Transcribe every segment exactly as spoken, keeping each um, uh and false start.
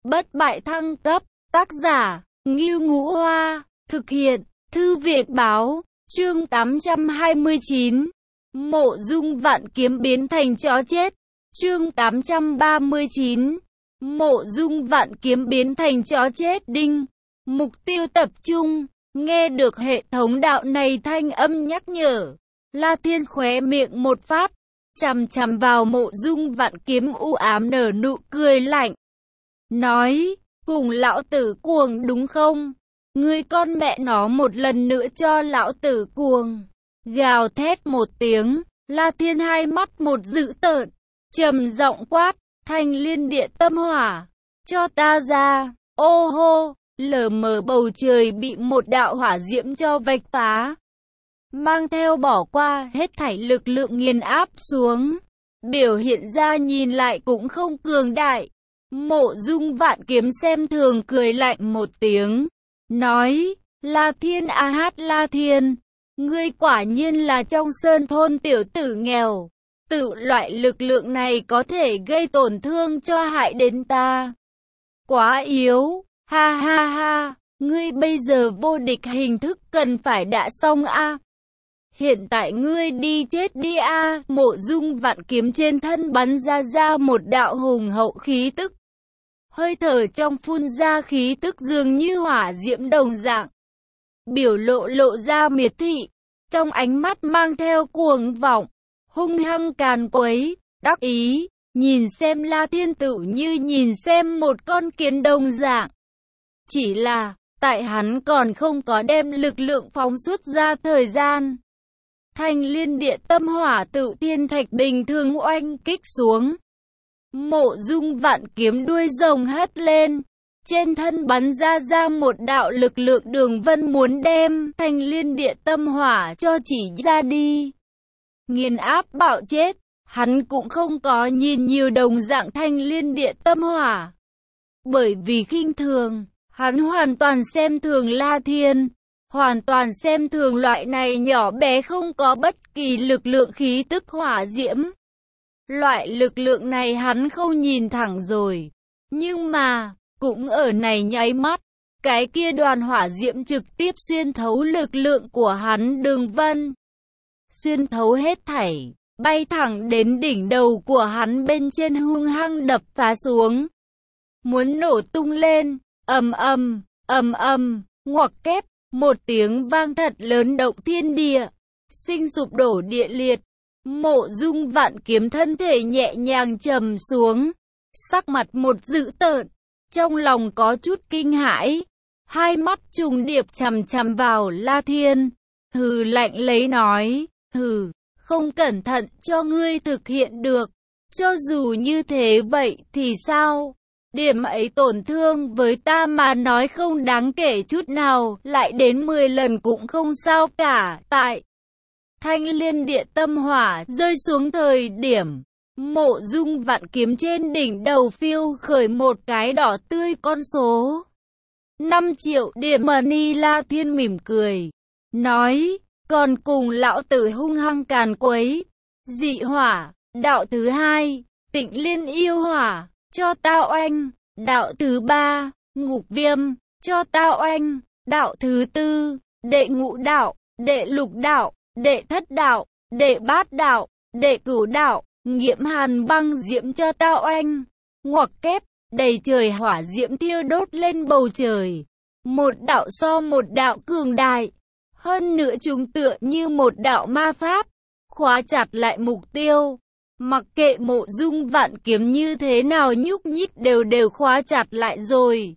Bất bại thăng cấp, tác giả, Ngưu Ngũ Hoa, thực hiện, Thư viện báo, chương tám trăm hai mươi chín. Mộ Dung Vạn Kiếm biến thành chó chết, chương tám trăm ba mươi chín. Mộ Dung Vạn Kiếm biến thành chó chết đinh. Mục tiêu tập trung, nghe được hệ thống đạo này thanh âm nhắc nhở. La Thiên khóe miệng một phát, chằm chằm vào Mộ Dung Vạn Kiếm u ám nở nụ cười lạnh. Nói, cùng lão tử cuồng đúng không? Ngươi con mẹ nó một lần nữa cho lão tử cuồng. Gào thét một tiếng, La Thiên hai mắt một dữ tợn, trầm giọng quát, Thanh Liên Địa Tâm Hỏa, cho ta ra. Ô hô, lờ mờ bầu trời bị một đạo hỏa diễm cho vạch phá, mang theo bỏ qua hết thảy lực lượng nghiền áp xuống. Biểu hiện ra nhìn lại cũng không cường đại. Mộ Dung Vạn Kiếm xem thường cười lạnh một tiếng, nói, La Thiên a hát La Thiên, ngươi quả nhiên là trong sơn thôn tiểu tử nghèo. Tự loại lực lượng này có thể gây tổn thương cho hại đến ta. Quá yếu, ha ha ha, ngươi bây giờ vô địch hình thức cần phải đã xong a. Hiện tại ngươi đi chết đi a. Mộ Dung Vạn Kiếm trên thân bắn ra ra một đạo hùng hậu khí tức. Hơi thở trong phun ra khí tức dường như hỏa diễm đồng dạng. Biểu lộ lộ ra miệt thị, trong ánh mắt mang theo cuồng vọng, hung hăng càn quấy, đắc ý, nhìn xem La Thiên tự như nhìn xem một con kiến đồng dạng. Chỉ là, tại hắn còn không có đem lực lượng phóng xuất ra thời gian. Thanh Liên Địa Tâm Hỏa tự thiên thạch bình thường oanh kích xuống. Mộ Dung Vạn Kiếm đuôi rồng hất lên, trên thân bắn ra ra một đạo lực lượng đường vân muốn đem Thanh Liên Địa Tâm Hỏa cho chỉ ra đi. Nghiền áp bạo chết, hắn cũng không có nhìn nhiều đồng dạng Thanh Liên Địa Tâm Hỏa. Bởi vì khinh thường, hắn hoàn toàn xem thường La Thiên, hoàn toàn xem thường loại này nhỏ bé không có bất kỳ lực lượng khí tức hỏa diễm. Loại lực lượng này hắn không nhìn thẳng rồi. Nhưng mà, cũng ở này nháy mắt, cái kia đoàn hỏa diễm trực tiếp xuyên thấu lực lượng của hắn đường vân. Xuyên thấu hết thảy, bay thẳng đến đỉnh đầu của hắn bên trên hung hăng đập phá xuống. Muốn nổ tung lên, ầm ầm, ầm ầm, ngoặc kép, một tiếng vang thật lớn động thiên địa, sinh sụp đổ địa liệt. Mộ Dung Vạn Kiếm thân thể nhẹ nhàng trầm xuống, sắc mặt một dữ tợn, trong lòng có chút kinh hãi, hai mắt trùng điệp chằm chằm vào La Thiên, hừ lạnh lấy nói, hừ, không cẩn thận cho ngươi thực hiện được, cho dù như thế vậy thì sao? Điểm ấy tổn thương với ta mà nói không đáng kể chút nào, lại đến mười lần cũng không sao cả. Tại Thanh Liên Địa Tâm Hỏa rơi xuống thời điểm, Mộ Dung Vạn Kiếm trên đỉnh đầu phiêu khởi một cái đỏ tươi con số. năm triệu điểm money. La Thiên mỉm cười, nói, còn cùng lão tử hung hăng càn quấy. Dị hỏa, đạo thứ hai, Tịnh Liên Yêu Hỏa, cho tao oanh. Đạo thứ ba, Ngục Viêm, cho tao oanh. Đạo thứ tư, Đệ Ngũ Đạo, Đệ Lục Đạo, Đệ Thất Đạo, Đệ Bát Đạo, Đệ Cửu Đạo, Nghiễm Hàn Băng Diễm cho tao oanh. Ngoặc kép, đầy trời hỏa diễm thiêu đốt lên bầu trời. Một đạo so một đạo cường đại. Hơn nữa chúng tựa như một đạo ma pháp, khóa chặt lại mục tiêu. Mặc kệ Mộ Dung Vạn Kiếm như thế nào nhúc nhích đều đều khóa chặt lại rồi.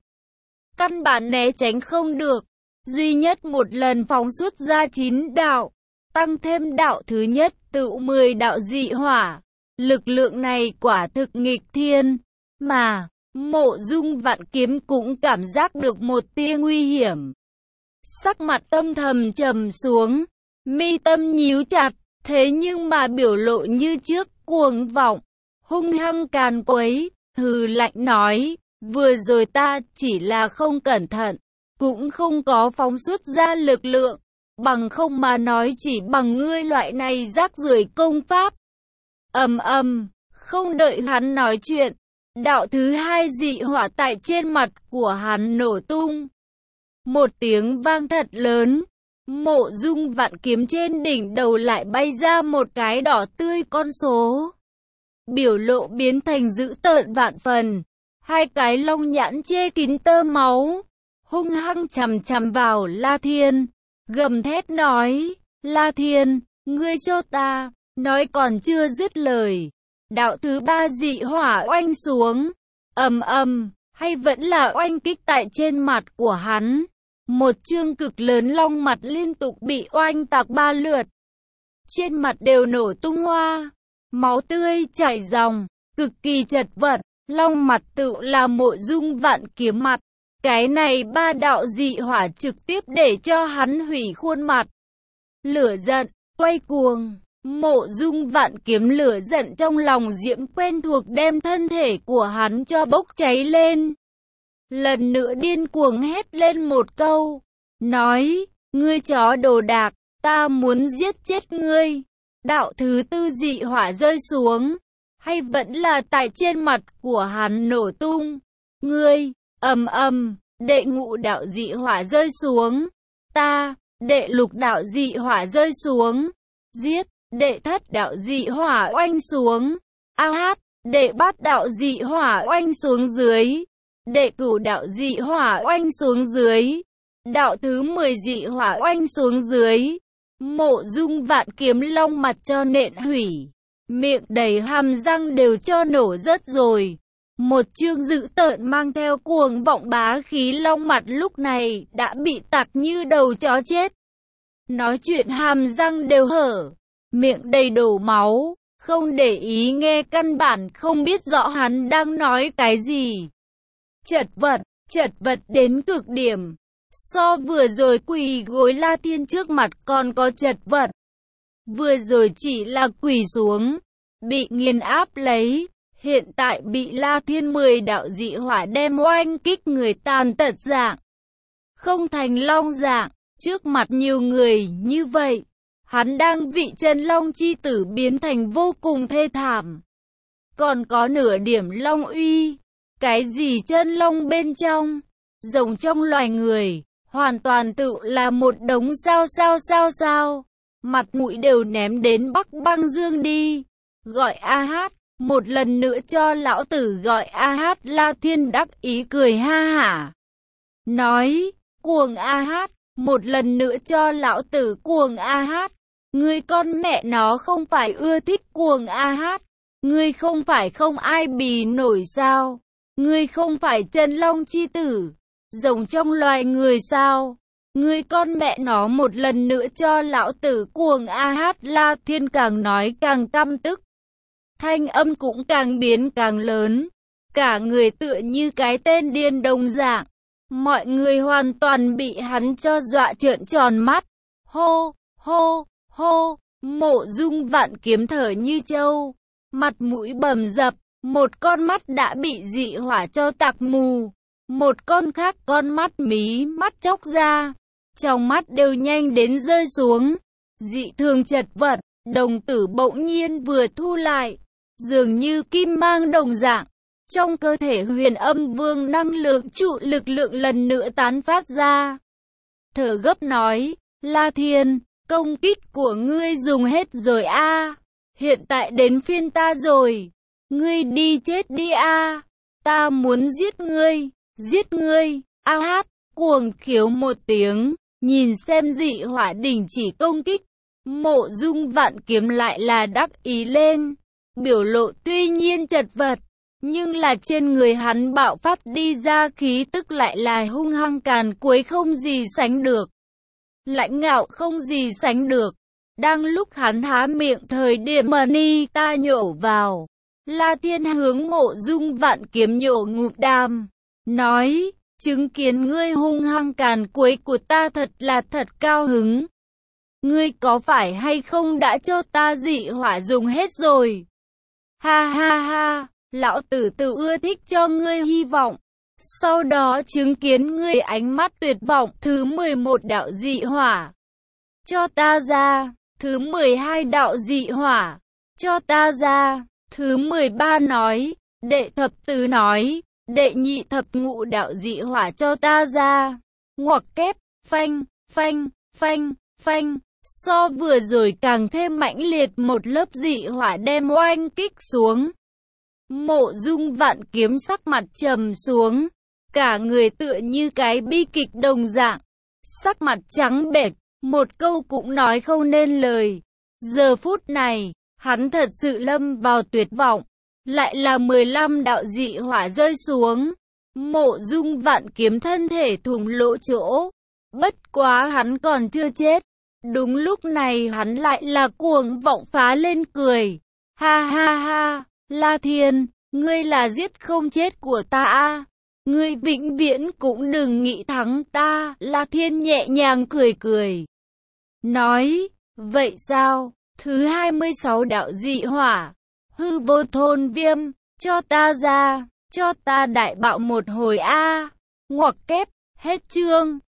Căn bản né tránh không được. Duy nhất một lần phóng xuất ra chín đạo, tăng thêm đạo thứ nhất tự mười đạo dị hỏa. Lực lượng này quả thực nghịch thiên. Mà, Mộ Dung Vạn Kiếm cũng cảm giác được một tia nguy hiểm. Sắc mặt tâm thầm trầm xuống, mi tâm nhíu chặt, thế nhưng mà biểu lộ như trước, cuồng vọng, hung hăng càn quấy, hừ lạnh nói, vừa rồi ta chỉ là không cẩn thận, cũng không có phóng xuất ra lực lượng, bằng không mà nói chỉ bằng ngươi loại này rác rưởi công pháp. Ầm ầm, không đợi hắn nói chuyện, Đạo thứ hai dị hỏa tại trên mặt của hắn nổ tung. Một tiếng vang thật lớn. Mộ Dung Vạn Kiếm trên đỉnh đầu lại bay ra một cái đỏ tươi con số. Biểu lộ biến thành dữ tợn vạn phần. Hai cái long nhãn che kín tơ máu. Hung hăng chằm chằm vào La Thiên. Gầm thét nói. La Thiên, ngươi cho ta. Nói còn chưa dứt lời. Đạo thứ ba dị hỏa oanh xuống. Ầm ầm, hay vẫn là oanh kích tại trên mặt của hắn. Một chương cực lớn long mặt liên tục bị oanh tạc ba lượt. Trên mặt đều nổ tung hoa. Máu tươi chảy ròng, cực kỳ chật vật. Long mặt tự là Mộ Dung Vạn Kiếm mặt. Cái này ba đạo dị hỏa trực tiếp để cho hắn hủy khuôn mặt. Lửa giận, quay cuồng. Mộ Dung Vạn Kiếm lửa giận trong lòng diễm quen thuộc đem thân thể của hắn cho bốc cháy lên. Lần nữa điên cuồng hét lên một câu. Nói, ngươi chó đồ đạc, ta muốn giết chết ngươi. Đạo thứ tư dị hỏa rơi xuống. Hay vẫn là tại trên mặt của hắn nổ tung. Ngươi, ầm ầm, đệ ngũ đạo dị hỏa rơi xuống. Ta, đệ lục đạo dị hỏa rơi xuống. Giết, đệ thất đạo dị hỏa oanh xuống. A hát, đệ bát đạo dị hỏa oanh xuống dưới. Đệ cửu đạo dị hỏa oanh xuống dưới. Đạo thứ mười dị hỏa oanh xuống dưới. Mộ Dung Vạn Kiếm long mặt cho nện hủy. Miệng đầy hàm răng đều cho nổ rớt rồi. Một chương dữ tợn mang theo cuồng vọng bá khí long mặt lúc này đã bị tạc như đầu chó chết. Nói chuyện hàm răng đều hở. Miệng đầy đổ máu. Không để ý nghe, căn bản không biết rõ hắn đang nói cái gì. Chật vật, chật vật đến cực điểm. So vừa rồi quỳ gối La Thiên trước mặt còn có chật vật. Vừa rồi chỉ là quỳ xuống, bị nghiền áp lấy. Hiện tại bị La Thiên mười đạo dị hỏa đem oanh kích người tàn tật dạng. Không thành long dạng, trước mặt nhiều người như vậy. Hắn đang vị chân long chi tử biến thành vô cùng thê thảm. Còn có nửa điểm long uy. Cái gì chân long bên trong, rồng trong loài người, hoàn toàn tự là một đống sao sao sao sao. Mặt mũi đều ném đến Bắc Băng Dương đi. Gọi A Hát, một lần nữa cho lão tử gọi A Hát. La Thiên đắc ý cười ha hả. Nói, cuồng A Hát, một lần nữa cho lão tử cuồng A Hát. Ngươi con mẹ nó không phải ưa thích cuồng A Hát. Ngươi không phải không ai bì nổi sao? Ngươi không phải chân long chi tử, rồng trong loài người sao? Ngươi con mẹ nó một lần nữa cho lão tử cuồng A Hát. La Thiên càng nói càng căm tức. Thanh âm cũng càng biến càng lớn. Cả người tựa như cái tên điên đồng dạng. Mọi người hoàn toàn bị hắn cho dọa trợn tròn mắt. Hô, hô, hô, Mộ Dung Vạn Kiếm thở như trâu. Mặt mũi bầm dập. Một con mắt đã bị dị hỏa cho tạc mù. Một con khác con mắt mí mắt chóc ra. Trong mắt đều nhanh đến rơi xuống. Dị thường chật vật. Đồng tử bỗng nhiên vừa thu lại. Dường như kim mang đồng dạng. Trong cơ thể Huyền Âm Vương năng lượng trụ lực lượng lần nữa tán phát ra. Thở gấp nói. La Thiên, công kích của ngươi dùng hết rồi a. À. Hiện tại đến phiên ta rồi. Ngươi đi chết đi a. À. Ta muốn giết ngươi. Giết ngươi. A Hát cuồng khiếu một tiếng. Nhìn xem dị hỏa đình chỉ công kích. Mộ Dung Vạn Kiếm lại là đắc ý lên. Biểu lộ tuy nhiên chật vật. Nhưng là trên người hắn bạo phát đi ra khí tức lại là hung hăng càn quấy không gì sánh được. Lãnh ngạo không gì sánh được. Đang lúc hắn há miệng thời điểm mà ni ta nhổ vào. La Thiên hướng Mộ Dung Vạn Kiếm nhổ ngụm đàm. Nói, chứng kiến ngươi hung hăng càn quấy của ta thật là thật cao hứng. Ngươi có phải hay không đã cho ta dị hỏa dùng hết rồi? Ha ha ha, lão tử tự ưa thích cho ngươi hy vọng. Sau đó chứng kiến ngươi ánh mắt tuyệt vọng. Thứ mười một đạo dị hỏa. Cho ta ra. Thứ mười hai đạo dị hỏa. Cho ta ra. Thứ mười ba nói. Đệ thập tứ nói, đệ nhị thập ngũ đạo dị hỏa cho ta ra. Ngoặc kép, phanh, phanh, phanh, phanh. So vừa rồi càng thêm mãnh liệt, một lớp dị hỏa đem oanh kích xuống. Mộ Dung Vạn Kiếm sắc mặt trầm xuống, cả người tựa như cái bi kịch đồng dạng, sắc mặt trắng bệch, một câu cũng nói không nên lời. Giờ phút này, hắn thật sự lâm vào tuyệt vọng, lại là mười lăm đạo dị hỏa rơi xuống. Mộ Dung Vạn Kiếm thân thể thủng lỗ chỗ, bất quá hắn còn chưa chết. Đúng lúc này hắn lại là cuồng vọng phá lên cười. Ha ha ha, La Thiên, ngươi là giết không chết của ta a. Ngươi vĩnh viễn cũng đừng nghĩ thắng ta. La Thiên nhẹ nhàng cười cười. Nói, vậy sao? Thứ hai mươi sáu đạo dị hỏa, hư vô thôn viêm, cho ta ra, cho ta đại bạo một hồi a. Ngoặc kép, hết chương.